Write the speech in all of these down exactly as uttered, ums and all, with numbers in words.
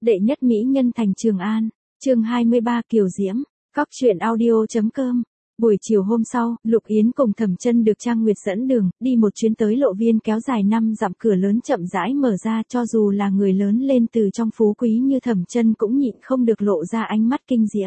Đệ nhất mỹ nhân thành Trường An, chương hai mươi ba Kiều Diễm, Cóc truyện audio.com. Buổi chiều hôm sau, Lục Yến cùng Thẩm Chân được Trang Nguyệt dẫn đường, đi một chuyến tới lộ viên kéo dài năm dặm, cửa lớn chậm rãi mở ra, cho dù là người lớn lên từ trong phú quý như Thẩm Chân cũng nhịn không được lộ ra ánh mắt kinh diễm.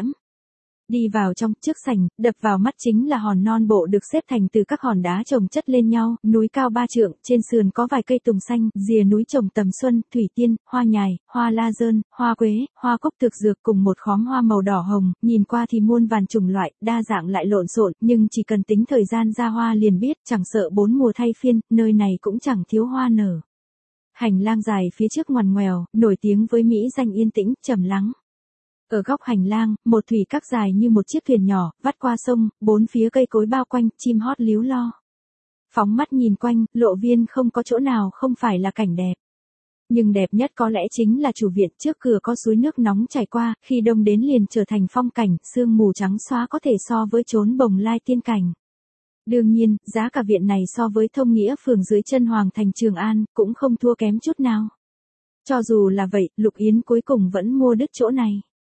Đi vào trong, trước sảnh, đập vào mắt chính là hòn non bộ được xếp thành từ các hòn đá chồng chất lên nhau, núi cao ba trượng, trên sườn có vài cây tùng xanh, rìa núi trồng tầm xuân, thủy tiên, hoa nhài, hoa la dơn, hoa quế, hoa cúc thực dược cùng một khóm hoa màu đỏ hồng, nhìn qua thì muôn vàn chủng loại, đa dạng lại lộn xộn, nhưng chỉ cần tính thời gian ra hoa liền biết, chẳng sợ bốn mùa thay phiên, nơi này cũng chẳng thiếu hoa nở. Hành lang dài phía trước ngoằn ngoèo, nổi tiếng với mỹ danh yên tĩnh, trầm lắng. Ở góc hành lang, một thủy các dài như một chiếc thuyền nhỏ, vắt qua sông, bốn phía cây cối bao quanh, chim hót líu lo. Phóng mắt nhìn quanh, lộ viên không có chỗ nào không phải là cảnh đẹp. Nhưng đẹp nhất có lẽ chính là chủ viện, trước cửa có suối nước nóng chảy qua, khi đông đến liền trở thành phong cảnh, sương mù trắng xóa có thể so với chốn Bồng Lai tiên cảnh. Đương nhiên, giá cả viện này so với Thông Nghĩa phường dưới chân Hoàng thành Trường An, cũng không thua kém chút nào. Cho dù là vậy, Lục Yến cuối cùng vẫn mua đứt chỗ này.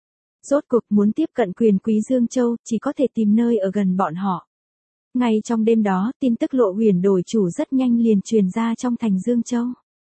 Rốt cuộc muốn tiếp cận quyền quý Dương Châu, chỉ có thể tìm nơi ở gần bọn họ. Ngay trong đêm đó, tin tức Lộ Huyền đổi chủ rất nhanh liền truyền ra trong thành Dương Châu.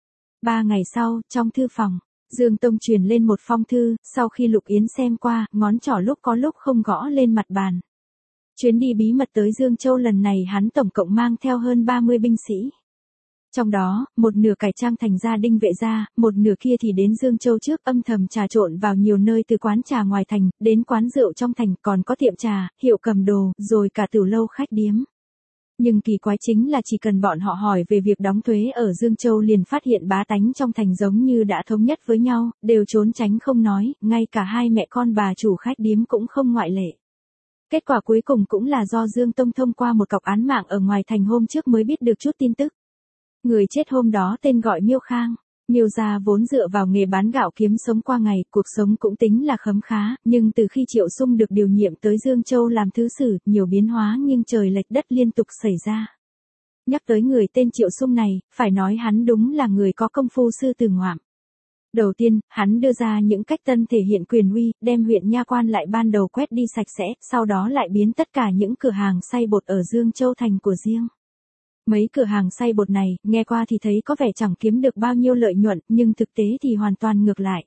Ba ngày sau, trong thư phòng, Dương Tông truyền lên một phong thư, sau khi Lục Yến xem qua, ngón trỏ lúc có lúc không gõ lên mặt bàn. Chuyến đi bí mật tới Dương Châu lần này hắn tổng cộng mang theo hơn ba mươi binh sĩ. Trong đó, một nửa cải trang thành gia đinh vệ gia, một nửa kia thì đến Dương Châu trước, âm thầm trà trộn vào nhiều nơi, từ quán trà ngoài thành, đến quán rượu trong thành, còn có tiệm trà, hiệu cầm đồ, rồi cả tiểu lâu khách điếm. Nhưng kỳ quái chính là chỉ cần bọn họ hỏi về việc đóng thuế ở Dương Châu liền phát hiện bá tánh trong thành giống như đã thống nhất với nhau, đều trốn tránh không nói, ngay cả hai mẹ con bà chủ khách điếm cũng không ngoại lệ. Kết quả cuối cùng cũng là do Dương Tông thông qua một cọc án mạng ở ngoài thành hôm trước mới biết được chút tin tức. Người chết hôm đó tên gọi Miêu Khang. Miêu gia vốn dựa vào nghề bán gạo kiếm sống qua ngày, cuộc sống cũng tính là khấm khá, nhưng từ khi Triệu Sung được điều nhiệm tới Dương Châu làm thứ sử, nhiều biến hóa nghiêng trời lệch đất liên tục xảy ra. Nhắc tới người tên Triệu Sung này, phải nói hắn đúng là người có công phu sư tử ngoạm. Đầu tiên, hắn đưa ra những cách tân thể hiện quyền uy, đem huyện Nha Quan lại ban đầu quét đi sạch sẽ, sau đó lại biến tất cả những cửa hàng xay bột ở Dương Châu thành của riêng. Mấy cửa hàng xay bột này, nghe qua thì thấy có vẻ chẳng kiếm được bao nhiêu lợi nhuận, nhưng thực tế thì hoàn toàn ngược lại.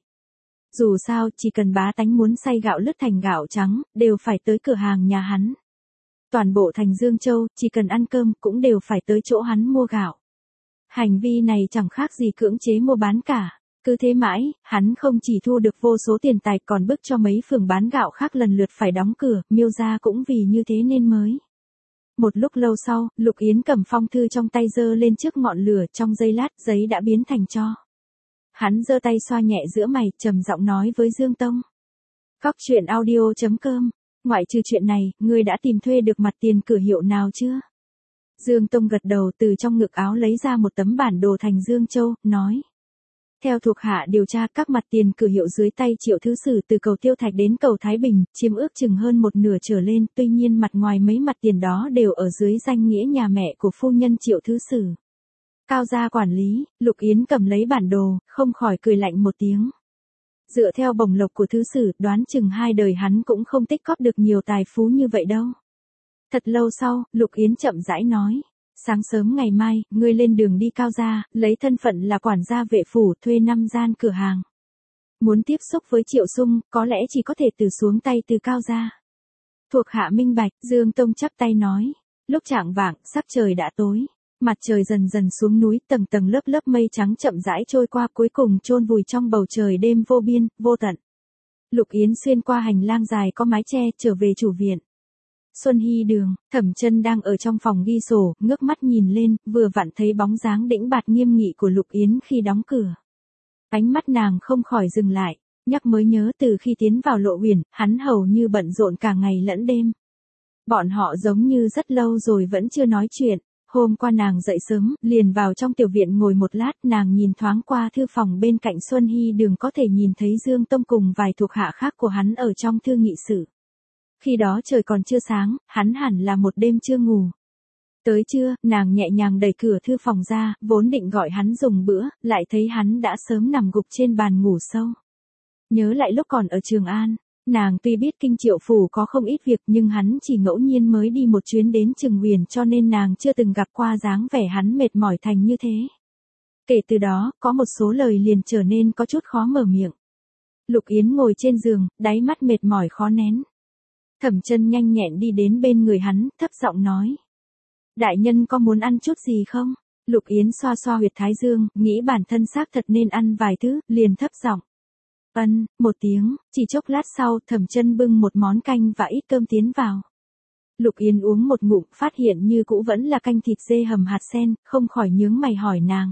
Dù sao, chỉ cần bá tánh muốn xay gạo lứt thành gạo trắng, đều phải tới cửa hàng nhà hắn. Toàn bộ thành Dương Châu, chỉ cần ăn cơm, cũng đều phải tới chỗ hắn mua gạo. Hành vi này chẳng khác gì cưỡng chế mua bán cả. Cứ thế mãi, hắn không chỉ thu được vô số tiền tài còn bức cho mấy phường bán gạo khác lần lượt phải đóng cửa, Miêu gia cũng vì như thế nên mới. Một lúc lâu sau, Lục Yến cầm phong thư trong tay giơ lên trước ngọn lửa, trong giây lát giấy đã biến thành tro. Hắn giơ tay xoa nhẹ giữa mày, trầm giọng nói với Dương Tông. Cóc truyện audio.com, ngoại trừ chuyện này, ngươi đã tìm thuê được mặt tiền cửa hiệu nào chưa? Dương Tông gật đầu, từ trong ngực áo lấy ra một tấm bản đồ thành Dương Châu, nói. Theo thuộc hạ điều tra, các mặt tiền cửa hiệu dưới tay Triệu thứ sử từ cầu Tiêu Thạch đến cầu Thái Bình, chiếm ước chừng hơn một nửa trở lên, tuy nhiên mặt ngoài mấy mặt tiền đó đều ở dưới danh nghĩa nhà mẹ của phu nhân Triệu thứ sử. Cao gia quản lý, Lục Yến cầm lấy bản đồ, không khỏi cười lạnh một tiếng. Dựa theo bổng lộc của thứ sử, đoán chừng hai đời hắn cũng không tích góp được nhiều tài phú như vậy đâu. Thật lâu sau, Lục Yến chậm rãi nói. Sáng sớm ngày mai, ngươi lên đường đi Cao gia, lấy thân phận là quản gia vệ phủ, thuê năm gian cửa hàng. Muốn tiếp xúc với Triệu Sung, có lẽ chỉ có thể từ xuống tay từ Cao gia. Thuộc hạ minh bạch, Dương Tông chắp tay nói. Lúc chạng vạng, sắc trời đã tối. Mặt trời dần dần xuống núi, tầng tầng lớp lớp mây trắng chậm rãi trôi qua, cuối cùng chôn vùi trong bầu trời đêm vô biên, vô tận. Lục Yến xuyên qua hành lang dài có mái che, trở về chủ viện. Xuân Hy đường, Thẩm Chân đang ở trong phòng ghi sổ, ngước mắt nhìn lên, vừa vặn thấy bóng dáng đĩnh bạt nghiêm nghị của Lục Yến khi đóng cửa. Ánh mắt nàng không khỏi dừng lại, nhắc mới nhớ từ khi tiến vào Lộ Huyền, hắn hầu như bận rộn cả ngày lẫn đêm. Bọn họ giống như rất lâu rồi vẫn chưa nói chuyện. Hôm qua nàng dậy sớm, liền vào trong tiểu viện ngồi một lát, nàng nhìn thoáng qua thư phòng bên cạnh Xuân Hy đường, có thể nhìn thấy Dương Tông cùng vài thuộc hạ khác của hắn ở trong thư nghị sự. Khi đó trời còn chưa sáng, hắn hẳn là một đêm chưa ngủ. Tới trưa, nàng nhẹ nhàng đẩy cửa thư phòng ra, vốn định gọi hắn dùng bữa, lại thấy hắn đã sớm nằm gục trên bàn ngủ sâu. Nhớ lại lúc còn ở Trường An, nàng tuy biết Kinh Triệu Phủ có không ít việc nhưng hắn chỉ ngẫu nhiên mới đi một chuyến đến Trừng Huyền cho nên nàng chưa từng gặp qua dáng vẻ hắn mệt mỏi thành như thế. Kể từ đó, có một số lời liền trở nên có chút khó mở miệng. Lục Yến ngồi trên giường, đáy mắt mệt mỏi khó nén. Thẩm Chân nhanh nhẹn đi đến bên người hắn, thấp giọng nói. Đại nhân có muốn ăn chút gì không? Lục Yến xoa xoa huyệt thái dương, nghĩ bản thân xác thật nên ăn vài thứ, liền thấp giọng. Ân, một tiếng, chỉ chốc lát sau Thẩm Chân bưng một món canh và ít cơm tiến vào. Lục Yến uống một ngụm phát hiện như cũ vẫn là canh thịt dê hầm hạt sen, không khỏi nhướng mày hỏi nàng.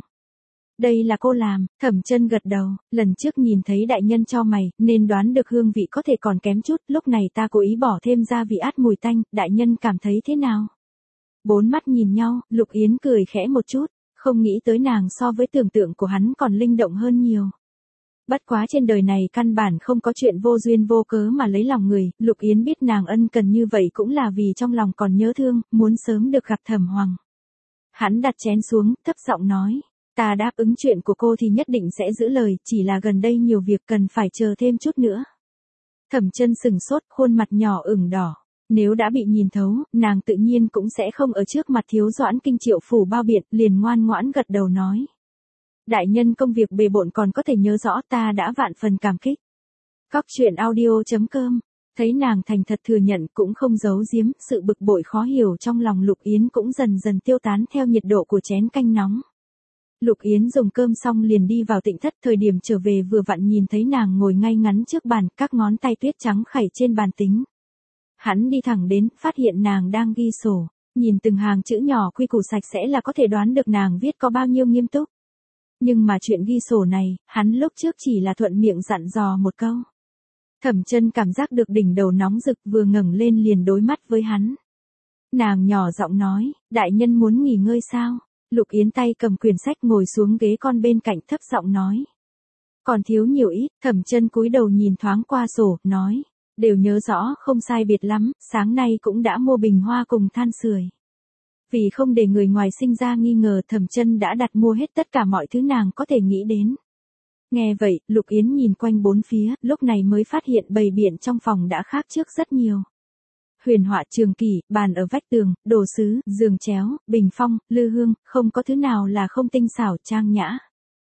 Đây là cô làm, Thẩm Chân gật đầu, lần trước nhìn thấy đại nhân cho mày, nên đoán được hương vị có thể còn kém chút, lúc này ta cố ý bỏ thêm gia vị át mùi tanh, đại nhân cảm thấy thế nào? Bốn mắt nhìn nhau, Lục Yến cười khẽ một chút, không nghĩ tới nàng so với tưởng tượng của hắn còn linh động hơn nhiều. Bất quá trên đời này căn bản không có chuyện vô duyên vô cớ mà lấy lòng người, Lục Yến biết nàng ân cần như vậy cũng là vì trong lòng còn nhớ thương, muốn sớm được gặp Thẩm Hoàng. Hắn đặt chén xuống, thấp giọng nói. Ta đáp ứng chuyện của cô thì nhất định sẽ giữ lời, chỉ là gần đây nhiều việc cần phải chờ thêm chút nữa. Thẩm Chân sừng sốt, khuôn mặt nhỏ ửng đỏ. Nếu đã bị nhìn thấu, nàng tự nhiên cũng sẽ không ở trước mặt Thiếu Doãn Kinh Triệu Phủ bao biện, liền ngoan ngoãn gật đầu nói. Đại nhân công việc bề bộn còn có thể nhớ rõ, ta đã vạn phần cảm kích. Cóc truyện audio chấm com, thấy nàng thành thật thừa nhận cũng không giấu giếm, sự bực bội khó hiểu trong lòng Lục Yến cũng dần dần tiêu tán theo nhiệt độ của chén canh nóng. Lục Yến dùng cơm xong liền đi vào tịnh thất, thời điểm trở về vừa vặn nhìn thấy nàng ngồi ngay ngắn trước bàn, các ngón tay tuyết trắng khẩy trên bàn tính. Hắn đi thẳng đến, phát hiện nàng đang ghi sổ, nhìn từng hàng chữ nhỏ quy củ sạch sẽ là có thể đoán được nàng viết có bao nhiêu nghiêm túc. Nhưng mà chuyện ghi sổ này, hắn lúc trước chỉ là thuận miệng dặn dò một câu. Thẩm Chân cảm giác được đỉnh đầu nóng rực, vừa ngẩng lên liền đối mắt với hắn. Nàng nhỏ giọng nói, đại nhân muốn nghỉ ngơi sao? Lục Yến tay cầm quyển sách ngồi xuống ghế con bên cạnh, thấp giọng nói. Còn thiếu nhiều ít, Thẩm Chân cúi đầu nhìn thoáng qua sổ, nói. Đều nhớ rõ, không sai biệt lắm, sáng nay cũng đã mua bình hoa cùng than sưởi. Vì không để người ngoài sinh ra nghi ngờ, Thẩm Chân đã đặt mua hết tất cả mọi thứ nàng có thể nghĩ đến. Nghe vậy, Lục Yến nhìn quanh bốn phía, lúc này mới phát hiện bày biện trong phòng đã khác trước rất nhiều. Huyền họa trường kỷ, bàn ở vách tường, đồ sứ, giường chéo, bình phong, lư hương, không có thứ nào là không tinh xảo trang nhã.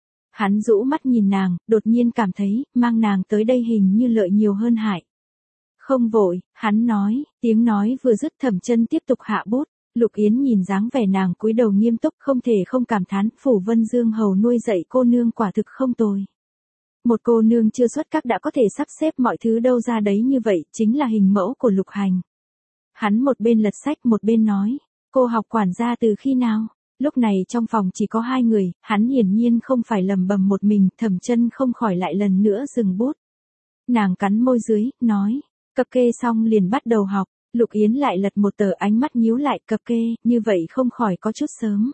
Hắn rũ mắt nhìn nàng, đột nhiên cảm thấy, mang nàng tới đây hình như lợi nhiều hơn hại. Không vội, hắn nói, tiếng nói vừa dứt Thẩm Chân tiếp tục hạ bút. Lục Yến nhìn dáng vẻ nàng cúi đầu nghiêm túc, không thể không cảm thán, Phủ Vân Dương hầu nuôi dạy cô nương quả thực không tồi. Một cô nương chưa xuất các đã có thể sắp xếp mọi thứ đâu ra đấy như vậy, chính là hình mẫu của Lục Hành. Hắn một bên lật sách một bên nói, cô học quản gia từ khi nào? Lúc này trong phòng chỉ có hai người, hắn hiển nhiên không phải lầm bầm một mình, Thẩm Chân không khỏi lại lần nữa dừng bút. Nàng cắn môi dưới, nói, cập kê xong liền bắt đầu học. Lục Yến lại lật một tờ, ánh mắt nhíu lại, cập kê, như vậy không khỏi có chút sớm.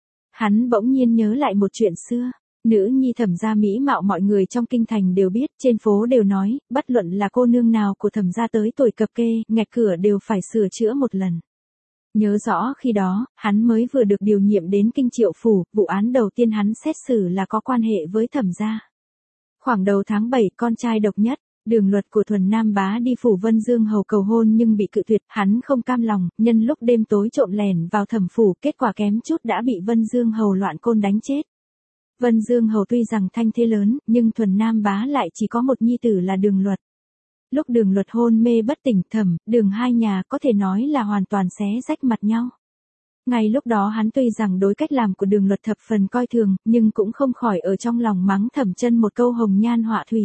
Hắn bỗng nhiên nhớ lại một chuyện xưa, nữ nhi Thẩm gia mỹ mạo mọi người trong kinh thành đều biết, trên phố đều nói, bất luận là cô nương nào của Thẩm gia tới tuổi cập kê, ngạch cửa đều phải sửa chữa một lần. Nhớ rõ khi đó, hắn mới vừa được điều nhiệm đến Kinh Triệu Phủ, vụ án đầu tiên hắn xét xử là có quan hệ với Thẩm gia. Khoảng đầu tháng bảy, con trai độc nhất, Đường Luật của Thuần Nam Bá đi Phủ Vân Dương hầu cầu hôn nhưng bị cự tuyệt, hắn không cam lòng, nhân lúc đêm tối trộm lẻn vào Thẩm phủ, kết quả kém chút đã bị Vân Dương hầu loạn côn đánh chết. Vân Dương hầu tuy rằng thanh thế lớn, nhưng Thuần Nam Bá lại chỉ có một nhi tử là Đường Luật. Lúc Đường Luật hôn mê bất tỉnh, Thẩm, Đường hai nhà có thể nói là hoàn toàn xé rách mặt nhau. Ngay lúc đó hắn tuy rằng đối cách làm của Đường Luật thập phần coi thường, nhưng cũng không khỏi ở trong lòng mắng Thẩm Chân một câu hồng nhan họa thủy.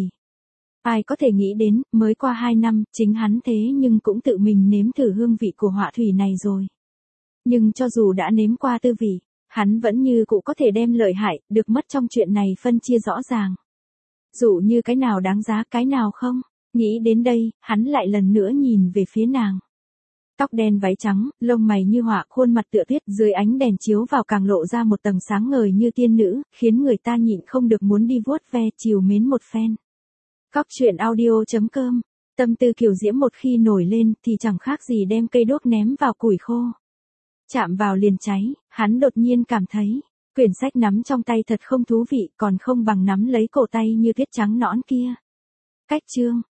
Ai có thể nghĩ đến, mới qua hai năm, chính hắn thế nhưng cũng tự mình nếm thử hương vị của họa thủy này rồi. Nhưng cho dù đã nếm qua tư vị, hắn vẫn như cũ có thể đem lợi hại, được mất trong chuyện này phân chia rõ ràng. Dụ như cái nào đáng giá, cái nào không, nghĩ đến đây, hắn lại lần nữa nhìn về phía nàng. Tóc đen váy trắng, lông mày như họa, khuôn mặt tựa tuyết, dưới ánh đèn chiếu vào càng lộ ra một tầng sáng ngời như tiên nữ, khiến người ta nhịn không được muốn đi vuốt ve chiều mến một phen. Cóc truyện audio chấm com, tâm tư kiều diễm một khi nổi lên thì chẳng khác gì đem cây đuốc ném vào củi khô. Chạm vào liền cháy, hắn đột nhiên cảm thấy, quyển sách nắm trong tay thật không thú vị, còn không bằng nắm lấy cổ tay như tuyết trắng nõn kia. Cách chương